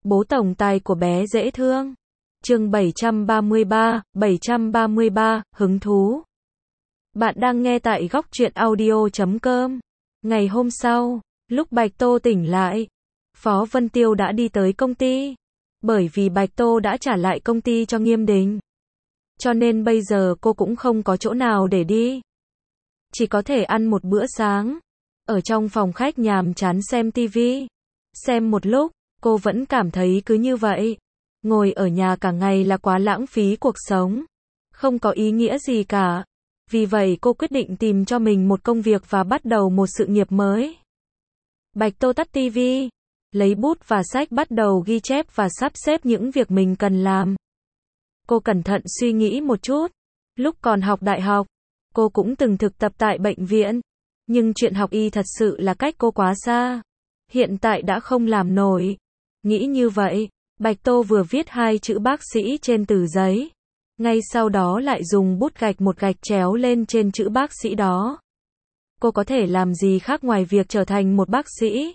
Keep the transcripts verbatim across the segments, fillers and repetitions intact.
Bố tổng tài của bé dễ thương. Chương bảy trăm ba mươi ba, bảy trăm ba mươi ba, hứng thú. Bạn đang nghe tại góc truyện audio chấm com. Ngày hôm sau, lúc Bạch Tô tỉnh lại, Phó Vân Tiêu đã đi tới công ty. Bởi vì Bạch Tô đã trả lại công ty cho Nghiêm Đình, cho nên bây giờ cô cũng không có chỗ nào để đi. Chỉ có thể ăn một bữa sáng ở trong phòng khách nhàm chán xem tivi. Xem một lúc, cô vẫn cảm thấy cứ như vậy. Ngồi ở nhà cả ngày là quá lãng phí cuộc sống. Không có ý nghĩa gì cả. Vì vậy cô quyết định tìm cho mình một công việc và bắt đầu một sự nghiệp mới. Bạch Tô tắt tivi, lấy bút và sách bắt đầu ghi chép và sắp xếp những việc mình cần làm. Cô cẩn thận suy nghĩ một chút. Lúc còn học đại học, cô cũng từng thực tập tại bệnh viện. Nhưng chuyện học y thật sự là cách cô quá xa. Hiện tại đã không làm nổi. Nghĩ như vậy, Bạch Tô vừa viết hai chữ bác sĩ trên tờ giấy. Ngay sau đó lại dùng bút gạch một gạch chéo lên trên chữ bác sĩ đó. Cô có thể làm gì khác ngoài việc trở thành một bác sĩ?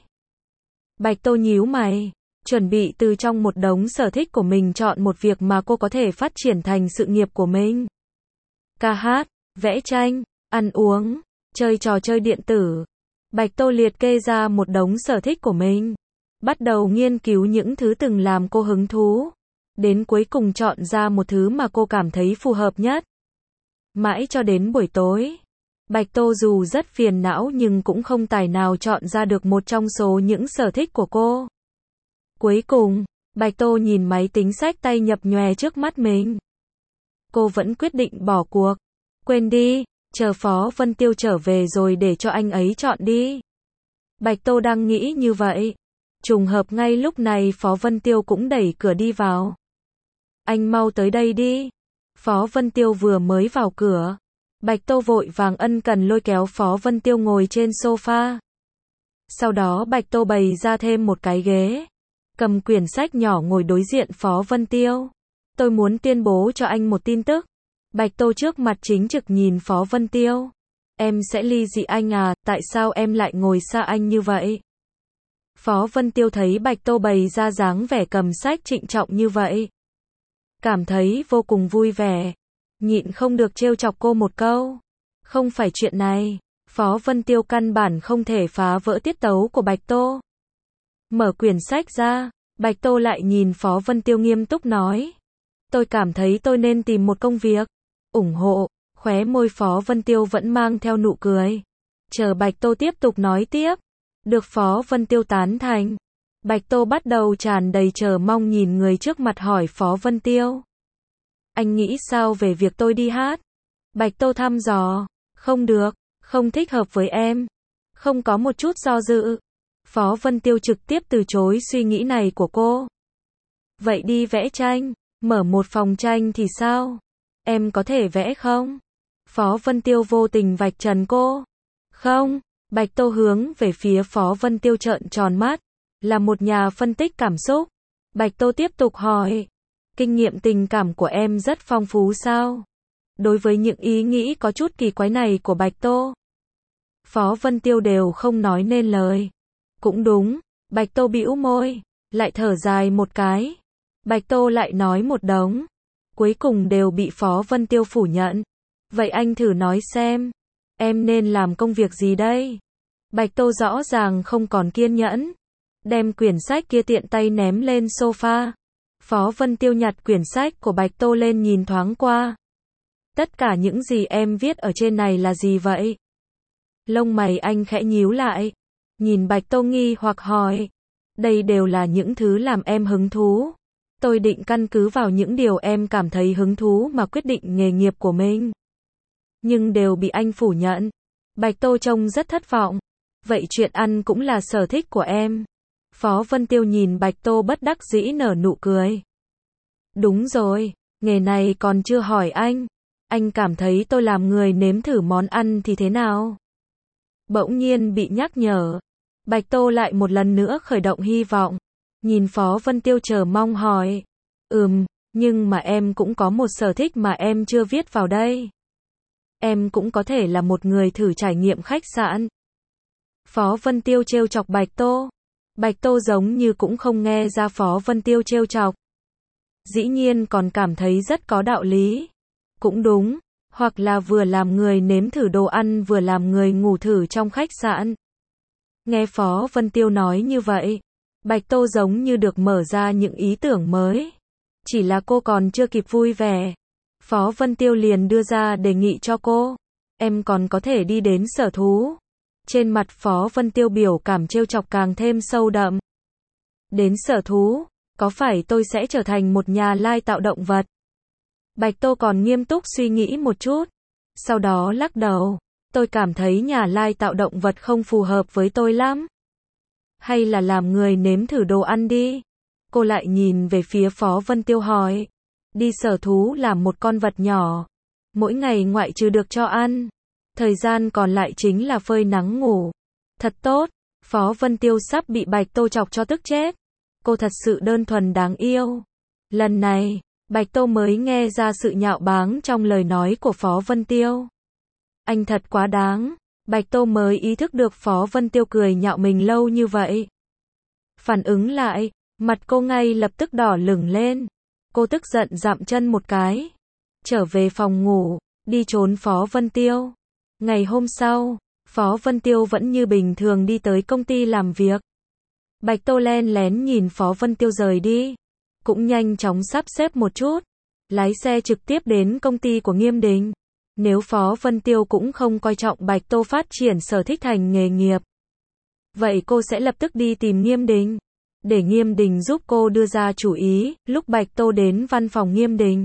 Bạch Tô nhíu mày, chuẩn bị từ trong một đống sở thích của mình chọn một việc mà cô có thể phát triển thành sự nghiệp của mình. Ca hát, vẽ tranh, ăn uống, chơi trò chơi điện tử. Bạch Tô liệt kê ra một đống sở thích của mình. Bắt đầu nghiên cứu những thứ từng làm cô hứng thú. Đến cuối cùng chọn ra một thứ mà cô cảm thấy phù hợp nhất. Mãi cho đến buổi tối, Bạch Tô dù rất phiền não nhưng cũng không tài nào chọn ra được một trong số những sở thích của cô. Cuối cùng, Bạch Tô nhìn máy tính xách tay nhập nhòe trước mắt mình. Cô vẫn quyết định bỏ cuộc. Quên đi, chờ Phó Vân Tiêu trở về rồi để cho anh ấy chọn đi. Bạch Tô đang nghĩ như vậy. Trùng hợp ngay lúc này Phó Vân Tiêu cũng đẩy cửa đi vào. Anh mau tới đây đi. Phó Vân Tiêu vừa mới vào cửa. Bạch Tô vội vàng ân cần lôi kéo Phó Vân Tiêu ngồi trên sofa. Sau đó Bạch Tô bày ra thêm một cái ghế. Cầm quyển sách nhỏ ngồi đối diện Phó Vân Tiêu. Tôi muốn tuyên bố cho anh một tin tức. Bạch Tô trước mặt chính trực nhìn Phó Vân Tiêu. Em sẽ ly dị anh à, tại sao em lại ngồi xa anh như vậy? Phó Vân Tiêu thấy Bạch Tô bày ra dáng vẻ cầm sách trịnh trọng như vậy. Cảm thấy vô cùng vui vẻ. Nhịn không được trêu chọc cô một câu. Không phải chuyện này. Phó Vân Tiêu căn bản không thể phá vỡ tiết tấu của Bạch Tô. Mở quyển sách ra, Bạch Tô lại nhìn Phó Vân Tiêu nghiêm túc nói. Tôi cảm thấy tôi nên tìm một công việc. Ủng hộ. Khóe môi Phó Vân Tiêu vẫn mang theo nụ cười. Chờ Bạch Tô tiếp tục nói tiếp. Được Phó Vân Tiêu tán thành. Bạch Tô bắt đầu tràn đầy chờ mong nhìn người trước mặt hỏi Phó Vân Tiêu. Anh nghĩ sao về việc tôi đi hát? Bạch Tô thăm dò. Không được, không thích hợp với em. Không có một chút do dự. Phó Vân Tiêu trực tiếp từ chối suy nghĩ này của cô. Vậy đi vẽ tranh, mở một phòng tranh thì sao? Em có thể vẽ không? Phó Vân Tiêu vô tình vạch trần cô. Không. Bạch Tô hướng về phía Phó Vân Tiêu trợn tròn mắt. Là một nhà phân tích cảm xúc. Bạch Tô tiếp tục hỏi. Kinh nghiệm tình cảm của em rất phong phú sao? Đối với những ý nghĩ có chút kỳ quái này của Bạch Tô, Phó Vân Tiêu đều không nói nên lời. Cũng đúng. Bạch Tô bĩu môi, lại thở dài một cái. Bạch Tô lại nói một đống. Cuối cùng đều bị Phó Vân Tiêu phủ nhận. Vậy anh thử nói xem. Em nên làm công việc gì đây? Bạch Tô rõ ràng không còn kiên nhẫn. Đem quyển sách kia tiện tay ném lên sofa. Phó Vân Tiêu nhặt quyển sách của Bạch Tô lên nhìn thoáng qua. Tất cả những gì em viết ở trên này là gì vậy? Lông mày anh khẽ nhíu lại. Nhìn Bạch Tô nghi hoặc hỏi. Đây đều là những thứ làm em hứng thú. Tôi định căn cứ vào những điều em cảm thấy hứng thú mà quyết định nghề nghiệp của mình. Nhưng đều bị anh phủ nhận. Bạch Tô trông rất thất vọng. Vậy chuyện ăn cũng là sở thích của em. Phó Vân Tiêu nhìn Bạch Tô bất đắc dĩ nở nụ cười. Đúng rồi, nghề này còn chưa hỏi anh. Anh cảm thấy tôi làm người nếm thử món ăn thì thế nào? Bỗng nhiên bị nhắc nhở. Bạch Tô lại một lần nữa khởi động hy vọng. Nhìn Phó Vân Tiêu chờ mong hỏi. Ừm, nhưng mà em cũng có một sở thích mà em chưa viết vào đây. Em cũng có thể là một người thử trải nghiệm khách sạn. Phó Vân Tiêu trêu chọc Bạch Tô. Bạch Tô giống như cũng không nghe ra Phó Vân Tiêu trêu chọc. Dĩ nhiên còn cảm thấy rất có đạo lý. Cũng đúng, hoặc là vừa làm người nếm thử đồ ăn vừa làm người ngủ thử trong khách sạn. Nghe Phó Vân Tiêu nói như vậy, Bạch Tô giống như được mở ra những ý tưởng mới. Chỉ là cô còn chưa kịp vui vẻ. Phó Vân Tiêu liền đưa ra đề nghị cho cô. Em còn có thể đi đến sở thú. Trên mặt Phó Vân Tiêu biểu cảm trêu chọc càng thêm sâu đậm. Đến sở thú, có phải tôi sẽ trở thành một nhà lai tạo động vật? Bạch Tô còn nghiêm túc suy nghĩ một chút. Sau đó lắc đầu. Tôi cảm thấy nhà lai tạo động vật không phù hợp với tôi lắm. Hay là làm người nếm thử đồ ăn đi. Cô lại nhìn về phía Phó Vân Tiêu hỏi. Đi sở thú làm một con vật nhỏ. Mỗi ngày ngoại trừ được cho ăn. Thời gian còn lại chính là phơi nắng ngủ. Thật tốt. Phó Vân Tiêu sắp bị Bạch Tô chọc cho tức chết. Cô thật sự đơn thuần đáng yêu. Lần này, Bạch Tô mới nghe ra sự nhạo báng trong lời nói của Phó Vân Tiêu. Anh thật quá đáng. Bạch Tô mới ý thức được Phó Vân Tiêu cười nhạo mình lâu như vậy. Phản ứng lại, mặt cô ngay lập tức đỏ lửng lên. Cô tức giận dậm chân một cái. Trở về phòng ngủ, đi trốn Phó Vân Tiêu. Ngày hôm sau, Phó Vân Tiêu vẫn như bình thường đi tới công ty làm việc. Bạch Tô len lén nhìn Phó Vân Tiêu rời đi. Cũng nhanh chóng sắp xếp một chút. Lái xe trực tiếp đến công ty của Nghiêm Đình. Nếu Phó Vân Tiêu cũng không coi trọng Bạch Tô phát triển sở thích thành nghề nghiệp. Vậy cô sẽ lập tức đi tìm Nghiêm Đình. Để Nghiêm Đình giúp cô đưa ra chủ ý, lúc Bạch Tô đến văn phòng Nghiêm Đình.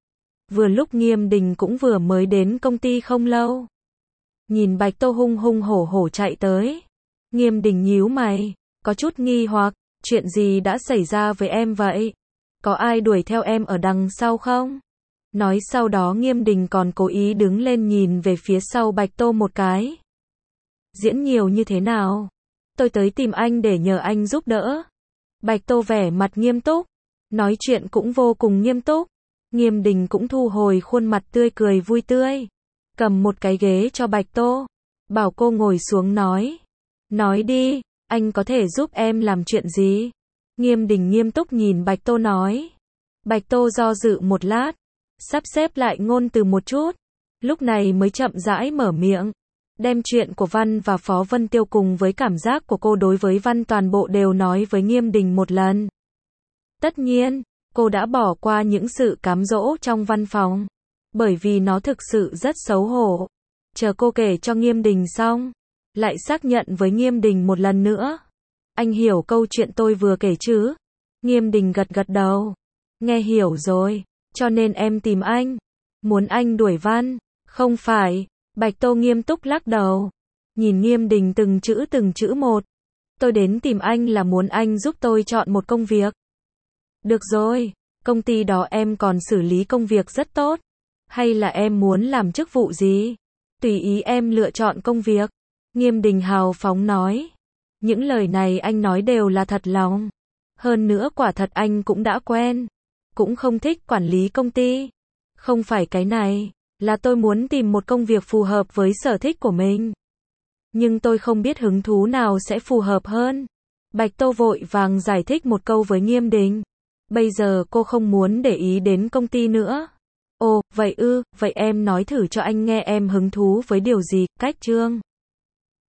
Vừa lúc Nghiêm Đình cũng vừa mới đến công ty không lâu. Nhìn Bạch Tô hung hung hổ hổ chạy tới. Nghiêm Đình nhíu mày, có chút nghi hoặc, chuyện gì đã xảy ra với em vậy? Có ai đuổi theo em ở đằng sau không? Nói sau đó Nghiêm Đình còn cố ý đứng lên nhìn về phía sau Bạch Tô một cái. Diễn nhiều như thế nào? Tôi tới tìm anh để nhờ anh giúp đỡ. Bạch Tô vẻ mặt nghiêm túc, nói chuyện cũng vô cùng nghiêm túc. Nghiêm Đình cũng thu hồi khuôn mặt tươi cười vui tươi, cầm một cái ghế cho Bạch Tô, bảo cô ngồi xuống nói. Nói đi, anh có thể giúp em làm chuyện gì? Nghiêm Đình nghiêm túc nhìn Bạch Tô nói. Bạch Tô do dự một lát, sắp xếp lại ngôn từ một chút, lúc này mới chậm rãi mở miệng. Đem chuyện của Văn và Phó Vân Tiêu cùng với cảm giác của cô đối với Văn toàn bộ đều nói với Nghiêm Đình một lần. Tất nhiên, cô đã bỏ qua những sự cám dỗ trong văn phòng, bởi vì nó thực sự rất xấu hổ. Chờ cô kể cho Nghiêm Đình xong, lại xác nhận với Nghiêm Đình một lần nữa. Anh hiểu câu chuyện tôi vừa kể chứ? Nghiêm Đình gật gật đầu. Nghe hiểu rồi, cho nên em tìm anh. Muốn anh đuổi Văn? Không phải. Bạch Tô nghiêm túc lắc đầu. Nhìn Nghiêm Đình từng chữ từng chữ một. Tôi đến tìm anh là muốn anh giúp tôi chọn một công việc. Được rồi, công ty đó em còn xử lý công việc rất tốt. Hay là em muốn làm chức vụ gì? Tùy ý em lựa chọn công việc. Nghiêm Đình hào phóng nói. Những lời này anh nói đều là thật lòng. Hơn nữa quả thật anh cũng đã quen. Cũng không thích quản lý công ty. Không phải cái này, là tôi muốn tìm một công việc phù hợp với sở thích của mình. Nhưng tôi không biết hứng thú nào sẽ phù hợp hơn. Bạch Tô vội vàng giải thích một câu với Nghiêm Đình. Bây giờ cô không muốn để ý đến công ty nữa. Ồ, vậy ư, vậy em nói thử cho anh nghe em hứng thú với điều gì, cách chương.